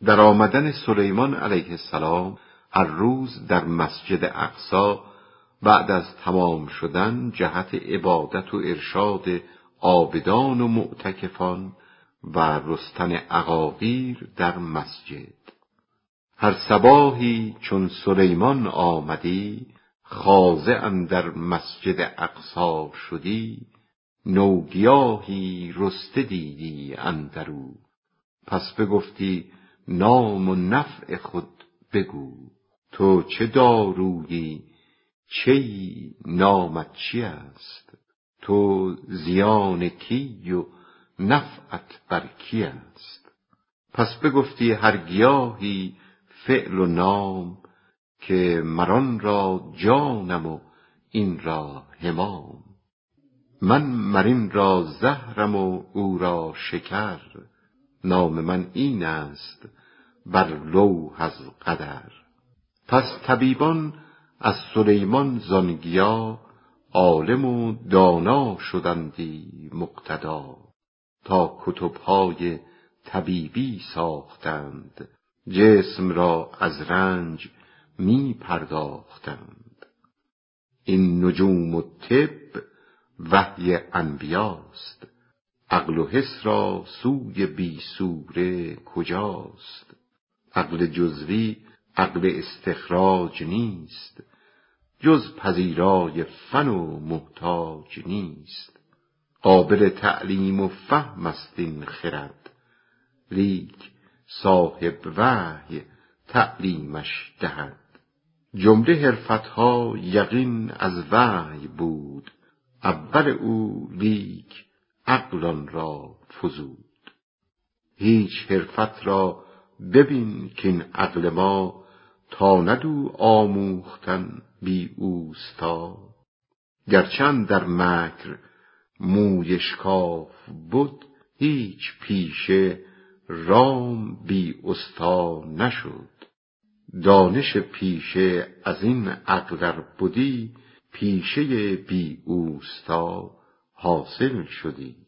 در آمدن سلیمان علیه السلام هر روز در مسجد اقصی بعد از تمام شدن جهت عبادت و ارشاد عابدان و معتکفان و رستن عقاقیر در مسجد. هر صباحی چون سلیمان آمدی، خاضعاً در مسجد اقصی شدی، نوگیاهی رسته دیدی اندرو، پس بگفتی نام و نفع خود بگو. تو چه دارویی چیی نامت چی است؟ تو زیان کی و نفعت بر کی است؟ پس بگفتی هر گیاهی فعل و نام، که مران را جانم و این را همام. من مرین را زهرم و او را شکر، نام من این است بر لوح از قدر. پس طبیبان از سلیمان زان گیا، عالم و دانا شدندی مقتدا. تا کتبهای طبیبی ساختند، جسم را از رنج می پرداختند. این نجوم و طب وحی انبیاست، عقل و حس را سوی بی صوره کجاست؟ عقل جزوی عقل استخراج نیست، جز پذیرای فن و محتاج نیست. قابل تعلیم و فهم است این خرد، لیک صاحب وحی تعلیمش دهد. جمله حرفتها یقین از وحی بود، اول او لیک عقل آن را فزود. هیچ حرفت را ببین کین عقل ما، تاند او آموختن بی اوستا. گرچه اندر مکر موی اشکاف بد، هیچ پیشه رام بی استا نشد. دانش پیشه از این عقل ار بدی، پیشه بی اوستا حاصل شدی.